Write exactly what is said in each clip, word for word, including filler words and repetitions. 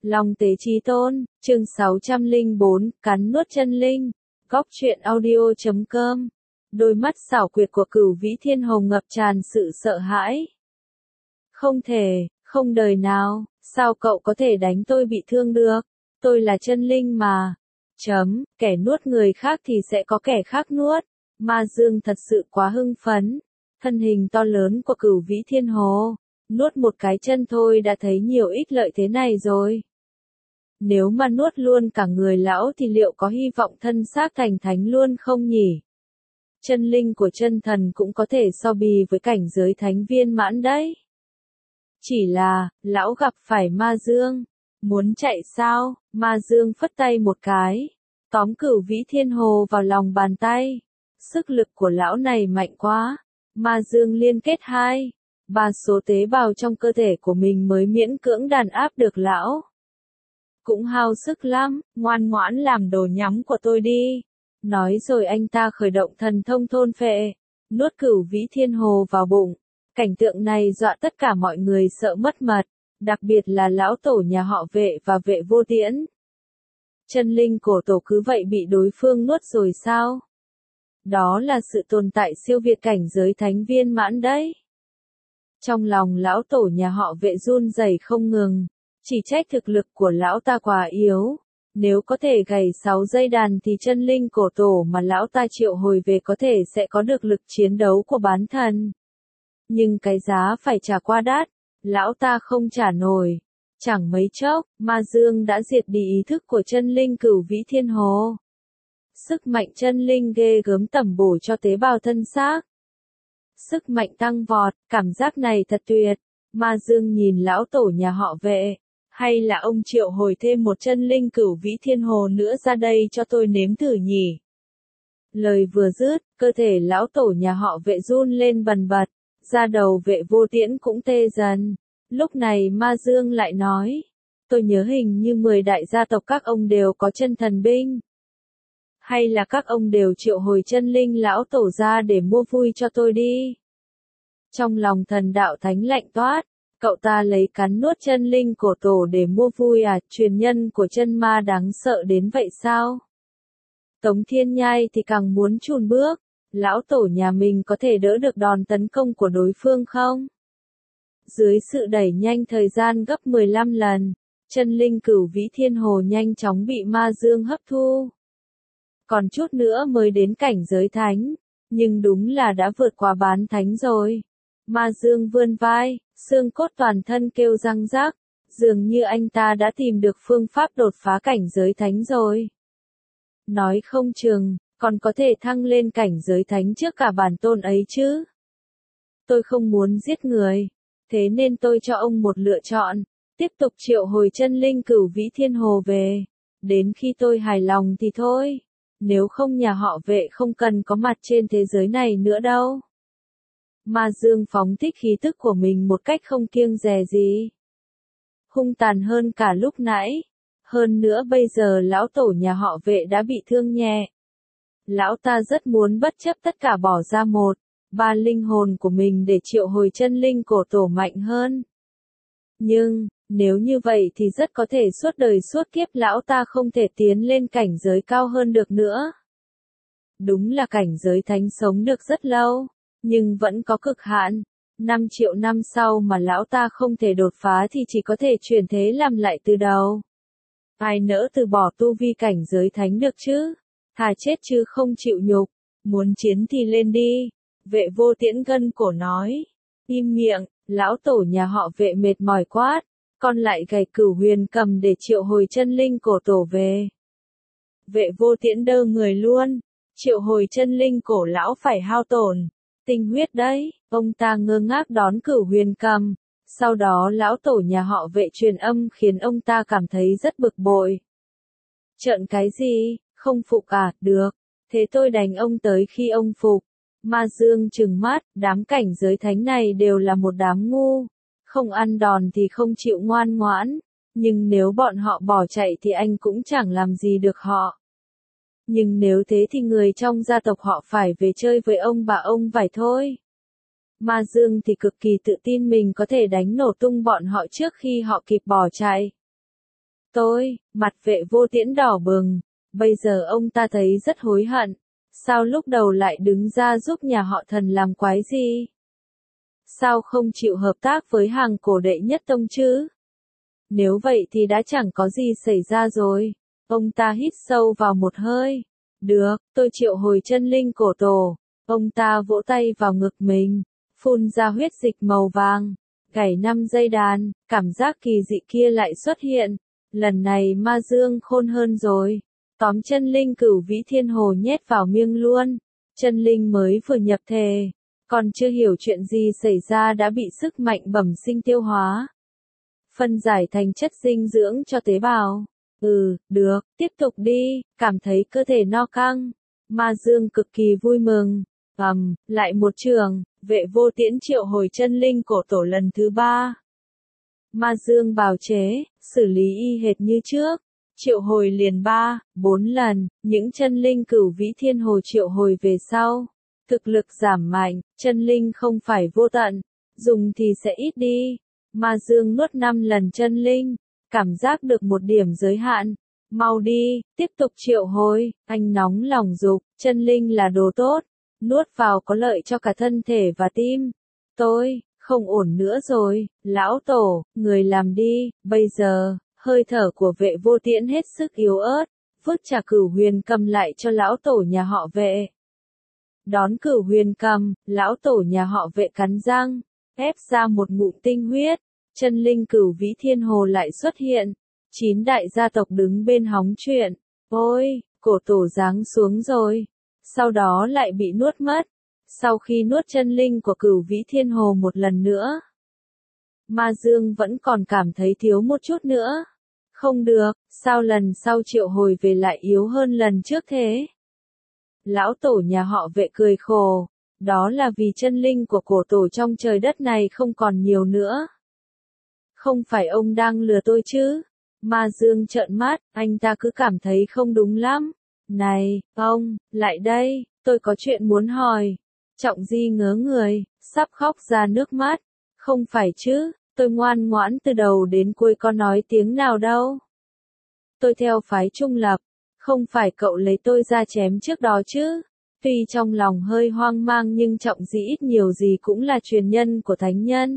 Long tế chí tôn, chương sáu trăm lẻ bốn, cắn nuốt chân linh. Góc truyện audio chấm com. Đôi mắt xảo quyệt của Cửu Vĩ Thiên Hồ ngập tràn sự sợ hãi. Không thể, không đời nào, sao cậu có thể đánh tôi bị thương được? Tôi là chân linh mà. Chấm, kẻ nuốt người khác thì sẽ có kẻ khác nuốt. Ma Dương thật sự quá hưng phấn. Thân hình to lớn của Cửu Vĩ Thiên Hồ, nuốt một cái chân thôi đã thấy nhiều ích lợi thế này rồi. Nếu mà nuốt luôn cả người lão thì liệu có hy vọng thân xác thành thánh luôn không nhỉ? Chân linh của chân thần cũng có thể so bì với cảnh giới thánh viên mãn đấy. Chỉ là, lão gặp phải Ma Dương. Muốn chạy sao? Ma Dương phất tay một cái, tóm Cửu Vĩ Thiên Hồ vào lòng bàn tay. Sức lực của lão này mạnh quá. Ma Dương liên kết hai, ba số tế bào trong cơ thể của mình mới miễn cưỡng đàn áp được lão. Cũng hao sức lắm, ngoan ngoãn làm đồ nhắm của tôi đi. Nói rồi anh ta khởi động thần thông thôn phệ, nuốt Cửu Vĩ Thiên Hồ vào bụng. Cảnh tượng này dọa tất cả mọi người sợ mất mật, đặc biệt là lão tổ nhà họ Vệ và Vệ Vô Tiễn. Chân linh cổ tổ cứ vậy bị đối phương nuốt rồi sao? Đó là sự tồn tại siêu việt cảnh giới thánh viên mãn đấy. Trong lòng lão tổ nhà họ Vệ run rẩy không ngừng, chỉ trách thực lực của lão ta quá yếu. Nếu có thể gảy sáu dây đàn thì chân linh cổ tổ mà lão ta triệu hồi về có thể sẽ có được lực chiến đấu của bán thần. Nhưng cái giá phải trả quá đắt, lão ta không trả nổi. Chẳng mấy chốc, Ma Dương đã diệt đi ý thức của chân linh Cửu Vĩ Thiên Hồ. Sức mạnh chân linh ghê gớm tẩm bổ cho tế bào thân xác. Sức mạnh tăng vọt, cảm giác này thật tuyệt. Ma Dương nhìn lão tổ nhà họ Vệ. Hay là ông triệu hồi thêm một chân linh Cửu Vĩ Thiên Hồ nữa ra đây cho tôi nếm thử nhỉ? Lời vừa dứt, cơ thể lão tổ nhà họ Vệ run lên bần bật, da đầu Vệ Vô Tiễn cũng tê dần. Lúc này Ma Dương lại nói, tôi nhớ hình như mười đại gia tộc các ông đều có chân thần binh. Hay là các ông đều triệu hồi chân linh lão tổ ra để mua vui cho tôi đi? Trong lòng thần đạo thánh lạnh toát, cậu ta lấy cắn nuốt chân linh cổ tổ để mua vui à? Truyền nhân của chân ma đáng sợ đến vậy sao? Tống Thiên Nhai thì càng muốn chùn bước, lão tổ nhà mình có thể đỡ được đòn tấn công của đối phương không? Dưới sự đẩy nhanh thời gian gấp mười lăm lần, chân linh Cửu Vĩ Thiên Hồ nhanh chóng bị Ma Dương hấp thu. Còn chút nữa mới đến cảnh giới thánh, nhưng đúng là đã vượt qua bán thánh rồi. Ma Dương vươn vai, xương cốt toàn thân kêu răng rắc, dường như anh ta đã tìm được phương pháp đột phá cảnh giới thánh rồi. Nói không chừng, còn có thể thăng lên cảnh giới thánh trước cả bản tôn ấy chứ. Tôi không muốn giết người, thế nên tôi cho ông một lựa chọn, tiếp tục triệu hồi chân linh Cửu Vĩ Thiên Hồ về. Đến khi tôi hài lòng thì thôi. Nếu không nhà họ Vệ không cần có mặt trên thế giới này nữa đâu. Ma Dương phóng thích khí tức của mình một cách không kiêng dè gì. Hung tàn hơn cả lúc nãy. Hơn nữa bây giờ lão tổ nhà họ Vệ đã bị thương nhẹ. Lão ta rất muốn bất chấp tất cả bỏ ra một, ba linh hồn của mình để triệu hồi chân linh cổ tổ mạnh hơn. Nhưng, nếu như vậy thì rất có thể suốt đời suốt kiếp lão ta không thể tiến lên cảnh giới cao hơn được nữa. Đúng là cảnh giới thánh sống được rất lâu, nhưng vẫn có cực hạn. năm triệu năm sau mà lão ta không thể đột phá thì chỉ có thể chuyển thế làm lại từ đầu. Ai nỡ từ bỏ tu vi cảnh giới thánh được chứ? Thà chết chứ không chịu nhục. Muốn chiến thì lên đi. Vệ Vô Tiễn gân cổ nói. Im miệng, lão tổ nhà họ Vệ mệt mỏi quát. Con lại gảy Cửu Huyền Cầm để triệu hồi chân linh cổ tổ về. Vệ Vô Tiễn đơ người luôn. Triệu hồi chân linh cổ lão phải hao tổn tinh huyết đấy. Ông ta ngơ ngác đón Cửu Huyền Cầm. Sau đó lão tổ nhà họ Vệ truyền âm khiến ông ta cảm thấy rất bực bội. Trợn cái gì, không phục à? Được, thế tôi đánh ông tới khi ông phục. Ma Dương trừng mắt, đám cảnh giới thánh này đều là một đám ngu. Không ăn đòn thì không chịu ngoan ngoãn. Nhưng nếu bọn họ bỏ chạy thì anh cũng chẳng làm gì được họ. Nhưng nếu thế thì người trong gia tộc họ phải về chơi với ông bà ông vải thôi. Ma Dương thì cực kỳ tự tin mình có thể đánh nổ tung bọn họ trước khi họ kịp bỏ chạy. tôi, mặt Vệ Vô Tiễn đỏ bừng, bây giờ ông ta thấy rất hối hận, sao lúc đầu lại đứng ra giúp nhà họ Thần làm quái gì? Sao không chịu hợp tác với hàng cổ đệ nhất tông chứ? Nếu vậy thì đã chẳng có gì xảy ra rồi. Ông ta hít sâu vào một hơi. Được, tôi triệu hồi chân linh cổ tổ. Ông ta vỗ tay vào ngực mình, phun ra huyết dịch màu vàng, gảy năm dây đàn, cảm giác kỳ dị kia lại xuất hiện. Lần này Ma Dương khôn hơn rồi. Tóm chân linh Cửu Vĩ Thiên Hồ nhét vào miệng luôn. Chân linh mới vừa nhập thể, còn chưa hiểu chuyện gì xảy ra đã bị sức mạnh bẩm sinh tiêu hóa, phân giải thành chất dinh dưỡng cho tế bào. Ừ, được, tiếp tục đi, cảm thấy cơ thể no căng. Ma Dương cực kỳ vui mừng. Ầm, um, lại một trường, Vệ Vô Tiễn triệu hồi chân linh cổ tổ lần thứ ba. Ma Dương bào chế, xử lý y hệt như trước. Triệu hồi liền ba, bốn lần, những chân linh Cửu Vĩ Thiên Hồ triệu hồi về sau. Thực lực giảm mạnh, chân linh không phải vô tận, dùng thì sẽ ít đi. Ma Dương nuốt năm lần chân linh, cảm giác được một điểm giới hạn. Mau đi, tiếp tục triệu hồi, anh nóng lòng dục, chân linh là đồ tốt, nuốt vào có lợi cho cả thân thể và tim. Tôi, không ổn nữa rồi, lão tổ, người làm đi, bây giờ, hơi thở của Vệ Vô Tiễn hết sức yếu ớt, vứt trà Cửu Huyền Cầm lại cho lão tổ nhà họ Vệ. Đón Cửu Huyền Cầm, lão tổ nhà họ Vệ cắn răng, ép ra một ngụm tinh huyết, chân linh Cửu Vĩ Thiên Hồ lại xuất hiện. Chín đại gia tộc đứng bên hóng chuyện. Ôi, cổ tổ giáng xuống rồi. Sau đó lại bị nuốt mất. Sau khi nuốt chân linh của Cửu Vĩ Thiên Hồ một lần nữa, Ma Dương vẫn còn cảm thấy thiếu một chút nữa. Không được, sao lần sau triệu hồi về lại yếu hơn lần trước thế? Lão tổ nhà họ Vệ cười khổ. Đó là vì chân linh của cổ tổ trong trời đất này không còn nhiều nữa. Không phải ông đang lừa tôi chứ? Ma Dương trợn mắt, anh ta cứ cảm thấy không đúng lắm. Này, ông, lại đây, tôi có chuyện muốn hỏi. Trọng Di ngớ người, sắp khóc ra nước mắt. Không phải chứ, tôi ngoan ngoãn từ đầu đến cuối có nói tiếng nào đâu. Tôi theo phái trung lập, không phải cậu lấy tôi ra chém trước đó chứ. Tuy trong lòng hơi hoang mang nhưng Trọng Di ít nhiều gì cũng là truyền nhân của thánh nhân.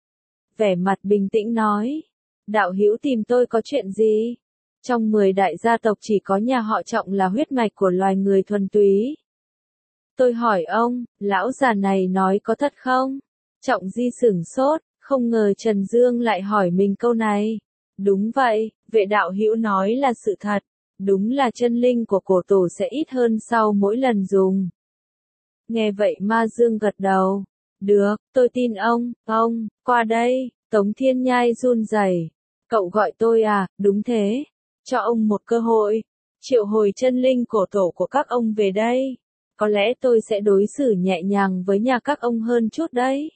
Vẻ mặt bình tĩnh nói. Đạo hữu tìm tôi có chuyện gì? Trong mười đại gia tộc chỉ có nhà họ Trọng là huyết mạch của loài người thuần túy. Tôi hỏi ông, lão già này nói có thật không? Trọng Di sửng sốt, không ngờ Trần Dương lại hỏi mình câu này. Đúng vậy, Vệ đạo hữu nói là sự thật. Đúng là chân linh của cổ tổ sẽ ít hơn sau mỗi lần dùng. Nghe vậy Ma Dương gật đầu. Được, tôi tin ông, ông, qua đây. Tống Thiên Nhai run rẩy. Cậu gọi tôi à, đúng thế. Cho ông một cơ hội. Triệu hồi chân linh cổ tổ của các ông về đây. Có lẽ tôi sẽ đối xử nhẹ nhàng với nhà các ông hơn chút đấy.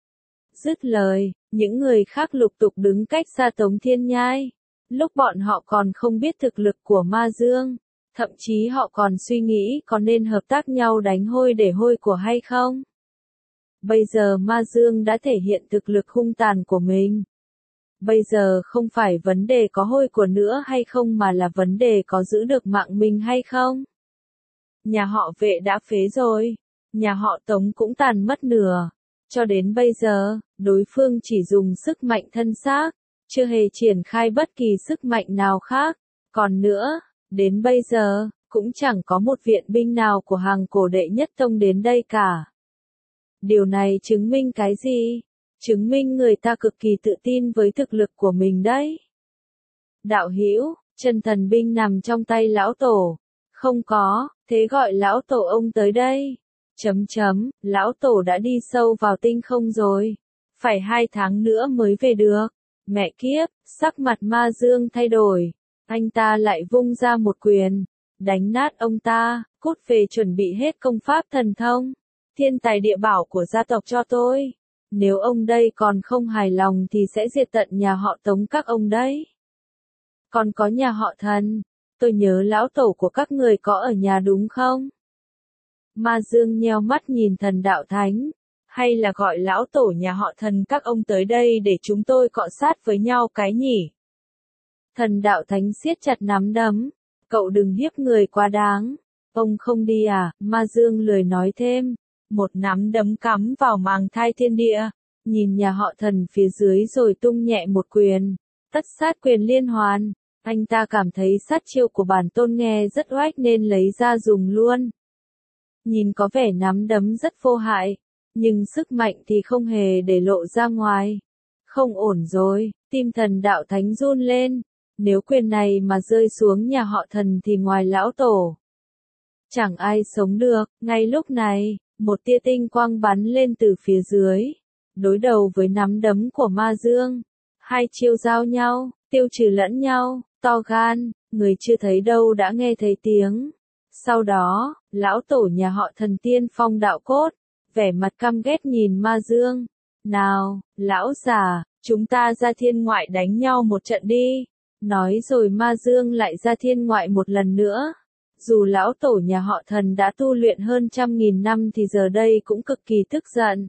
Dứt lời, những người khác lục tục đứng cách xa Tống Thiên Nhai. Lúc bọn họ còn không biết thực lực của Ma Dương. Thậm chí họ còn suy nghĩ có nên hợp tác nhau đánh hôi để hôi của hay không. Bây giờ Ma Dương đã thể hiện thực lực hung tàn của mình. Bây giờ không phải vấn đề có hôi của nữa hay không mà là vấn đề có giữ được mạng mình hay không. Nhà họ Vệ đã phế rồi. Nhà họ Tống cũng tàn mất nửa. Cho đến bây giờ, đối phương chỉ dùng sức mạnh thân xác, chưa hề triển khai bất kỳ sức mạnh nào khác. Còn nữa, đến bây giờ, cũng chẳng có một viện binh nào của hàng cổ đệ nhất tông đến đây cả. Điều này chứng minh cái gì? Chứng minh người ta cực kỳ tự tin với thực lực của mình đấy. Đạo hữu, chân thần binh nằm trong tay lão tổ. Không có, thế gọi lão tổ ông tới đây. Chấm chấm, lão tổ đã đi sâu vào tinh không rồi. Phải hai tháng nữa mới về được. Mẹ kiếp, sắc mặt Ma Dương thay đổi. Anh ta lại vung ra một quyền. Đánh nát ông ta, cút về chuẩn bị hết công pháp thần thông. Thiên tài địa bảo của gia tộc cho tôi. Nếu ông đây còn không hài lòng thì sẽ diệt tận nhà họ Tống các ông đấy. Còn có nhà họ Thần. Tôi nhớ lão tổ của các người có ở nhà đúng không? Ma Dương nheo mắt nhìn Thần Đạo Thánh. Hay là gọi lão tổ nhà họ Thần các ông tới đây để chúng tôi cọ sát với nhau cái nhỉ? Thần đạo thánh siết chặt nắm đấm. Cậu đừng hiếp người quá đáng. Ông không đi à? Ma Dương lười nói thêm. Một nắm đấm cắm vào màng thai thiên địa. Nhìn nhà họ Thần phía dưới rồi tung nhẹ một quyền. Tất sát quyền liên hoàn. Anh ta cảm thấy sát chiêu của bản tôn nghe rất oách nên lấy ra dùng luôn. Nhìn có vẻ nắm đấm rất vô hại. Nhưng sức mạnh thì không hề để lộ ra ngoài. Không ổn rồi, tim thần đạo thánh run lên. Nếu quyền này mà rơi xuống nhà họ Thần thì ngoài lão tổ, chẳng ai sống được. Ngay lúc này, một tia tinh quang bắn lên từ phía dưới. Đối đầu với nắm đấm của Ma Dương. Hai chiêu giao nhau, tiêu trừ lẫn nhau, to gan, người chưa thấy đâu đã nghe thấy tiếng. Sau đó, lão tổ nhà họ Thần tiên phong đạo cốt, vẻ mặt căm ghét nhìn Ma Dương. Nào, lão già, chúng ta ra thiên ngoại đánh nhau một trận đi. Nói rồi Ma Dương lại ra thiên ngoại một lần nữa. Dù lão tổ nhà họ Thần đã tu luyện hơn trăm nghìn năm thì giờ đây cũng cực kỳ tức giận.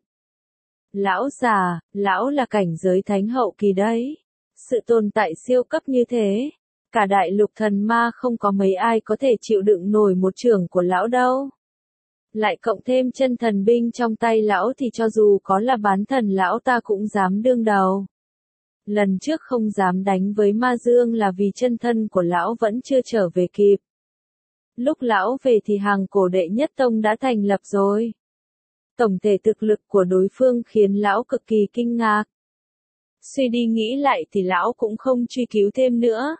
Lão già, lão là cảnh giới thánh hậu kỳ đấy. Sự tồn tại siêu cấp như thế. Cả đại lục thần ma không có mấy ai có thể chịu đựng nổi một chưởng của lão đâu. Lại cộng thêm chân thần binh trong tay lão thì cho dù có là bán thần lão ta cũng dám đương đầu. Lần trước không dám đánh với Ma Dương là vì chân thân của lão vẫn chưa trở về kịp. Lúc lão về thì hàng cổ đệ nhất tông đã thành lập rồi. Tổng thể thực lực của đối phương khiến lão cực kỳ kinh ngạc. Suy đi nghĩ lại thì lão cũng không truy cứu thêm nữa.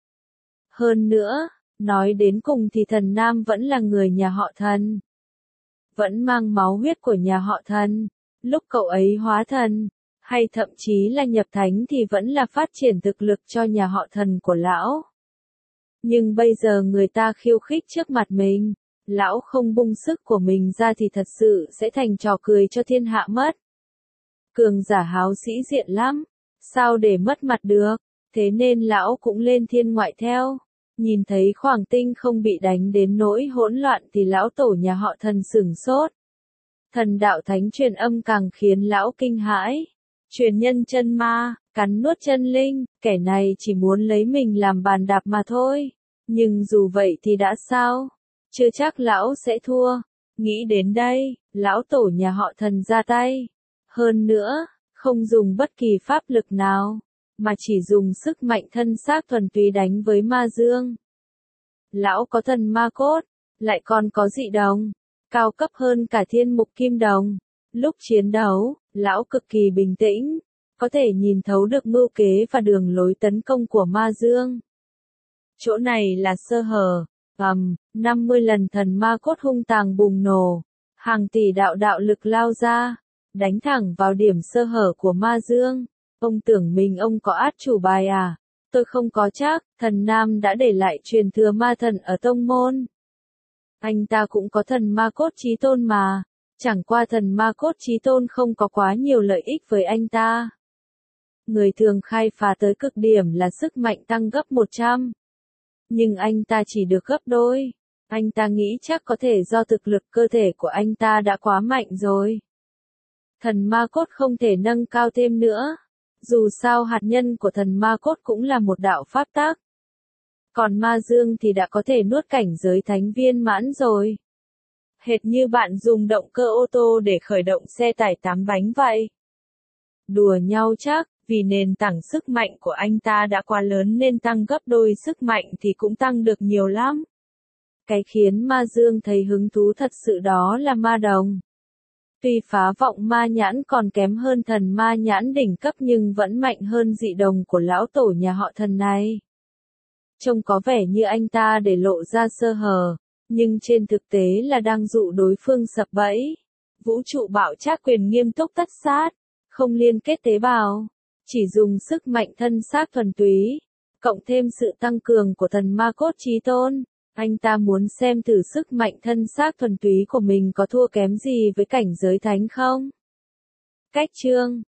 Hơn nữa, nói đến cùng thì thần Nam vẫn là người nhà họ Thần. Vẫn mang máu huyết của nhà họ Thần. Lúc cậu ấy hóa thần, hay thậm chí là nhập thánh thì vẫn là phát triển thực lực cho nhà họ Thần của lão. Nhưng bây giờ người ta khiêu khích trước mặt mình, lão không bung sức của mình ra thì thật sự sẽ thành trò cười cho thiên hạ mất. Cường giả háo sĩ diện lắm, sao để mất mặt được, thế nên lão cũng lên thiên ngoại theo. Nhìn thấy Khoảng Tinh không bị đánh đến nỗi hỗn loạn thì lão tổ nhà họ Thần sửng sốt. Thần đạo thánh truyền âm càng khiến lão kinh hãi. Truyền nhân chân ma, cắn nuốt chân linh, kẻ này chỉ muốn lấy mình làm bàn đạp mà thôi. Nhưng dù vậy thì đã sao? Chưa chắc lão sẽ thua. Nghĩ đến đây, lão tổ nhà họ Thần ra tay. Hơn nữa, không dùng bất kỳ pháp lực nào, mà chỉ dùng sức mạnh thân xác thuần túy đánh với Ma Dương. Lão có thần ma cốt, lại còn có dị đồng, cao cấp hơn cả thiên mục kim đồng. Lúc chiến đấu, lão cực kỳ bình tĩnh, có thể nhìn thấu được mưu kế và đường lối tấn công của Ma Dương. Chỗ này là sơ hở, ầm, năm mươi lần thần ma cốt hung tàng bùng nổ, hàng tỷ đạo đạo lực lao ra, đánh thẳng vào điểm sơ hở của Ma Dương. Ông tưởng mình ông có át chủ bài à? Tôi không có chắc, thần Nam đã để lại truyền thừa ma thần ở tông môn. Anh ta cũng có thần ma cốt chí tôn mà, chẳng qua thần ma cốt chí tôn không có quá nhiều lợi ích với anh ta. Người thường khai phá tới cực điểm là sức mạnh tăng gấp một trăm. Nhưng anh ta chỉ được gấp đôi. Anh ta nghĩ chắc có thể do thực lực cơ thể của anh ta đã quá mạnh rồi. Thần ma cốt không thể nâng cao thêm nữa. Dù sao hạt nhân của thần ma cốt cũng là một đạo pháp tác. Còn Ma Dương thì đã có thể nuốt cảnh giới thánh viên mãn rồi. Hệt như bạn dùng động cơ ô tô để khởi động xe tải tám bánh vậy. Đùa nhau chắc, vì nền tảng sức mạnh của anh ta đã quá lớn nên tăng gấp đôi sức mạnh thì cũng tăng được nhiều lắm. Cái khiến Ma Dương thấy hứng thú thật sự đó là ma đồng. Tuy phá vọng ma nhãn còn kém hơn thần ma nhãn đỉnh cấp nhưng vẫn mạnh hơn dị đồng của lão tổ nhà họ Thần này. Trông có vẻ như anh ta để lộ ra sơ hở, nhưng trên thực tế là đang dụ đối phương sập bẫy. Vũ trụ bạo trác quyền nghiêm túc tất sát, không liên kết tế bào, chỉ dùng sức mạnh thân xác thuần túy, cộng thêm sự tăng cường của thần ma cốt chí tôn. Anh ta muốn xem thử sức mạnh thân xác thuần túy của mình có thua kém gì với cảnh giới thánh không? Cách chương